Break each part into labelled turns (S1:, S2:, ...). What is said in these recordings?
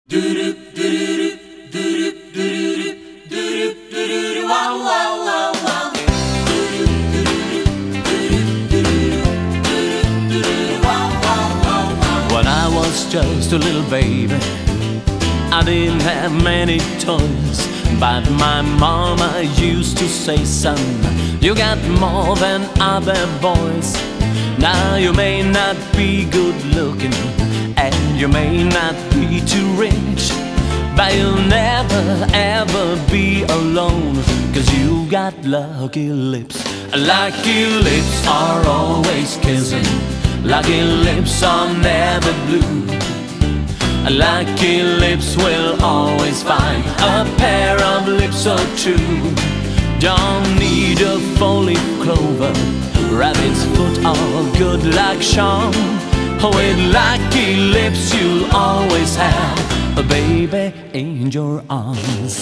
S1: When I was just a little baby, I didn't have many toys, but my mama used to say, son, you got more than other boys. Now you may not be good looking, and you may not be too rich, but you'll never ever be alone, 'cause you got lucky lips. Lucky lips are always kissing, lucky lips are never blue. Lucky lips will always find a pair of lips so true. Don't need a four-leaf clover, rabbit's foot or good luck charm. With lucky lips you'll always have a baby in your arms.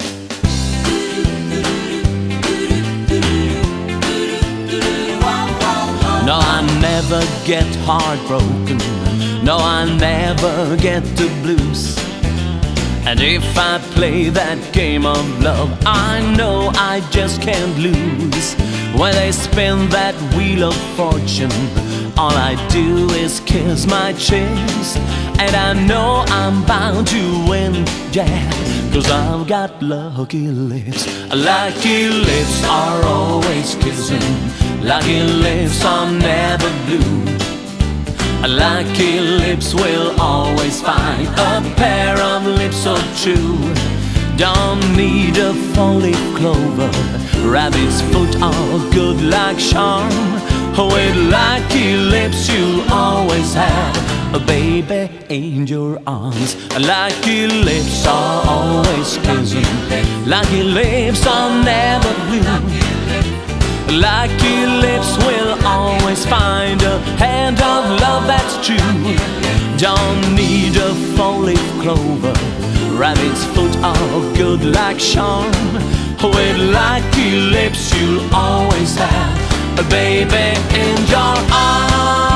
S1: No, I never get heartbroken, no, I never get the blues. And if I play that game of love, I know I just can't lose. When they spin that wheel of fortune, all I do is kiss my chins, and I know I'm bound to win, yeah, 'cause I've got lucky lips. Lucky lips are always kissing, lucky lips are never blue. Lucky lips will always find a pair of lips so true. Don't need a four-leaf clover, rabbit's foot or good luck charm. With lucky lips you'll always have a baby in your arms. Lucky lips are always kissing, lucky lips are never blue. Lucky lips will always find a hand of love that's true. Don't need a four-leaf clover, rabbit's foot or good luck charm. With lucky lips you'll always have a baby in your arms.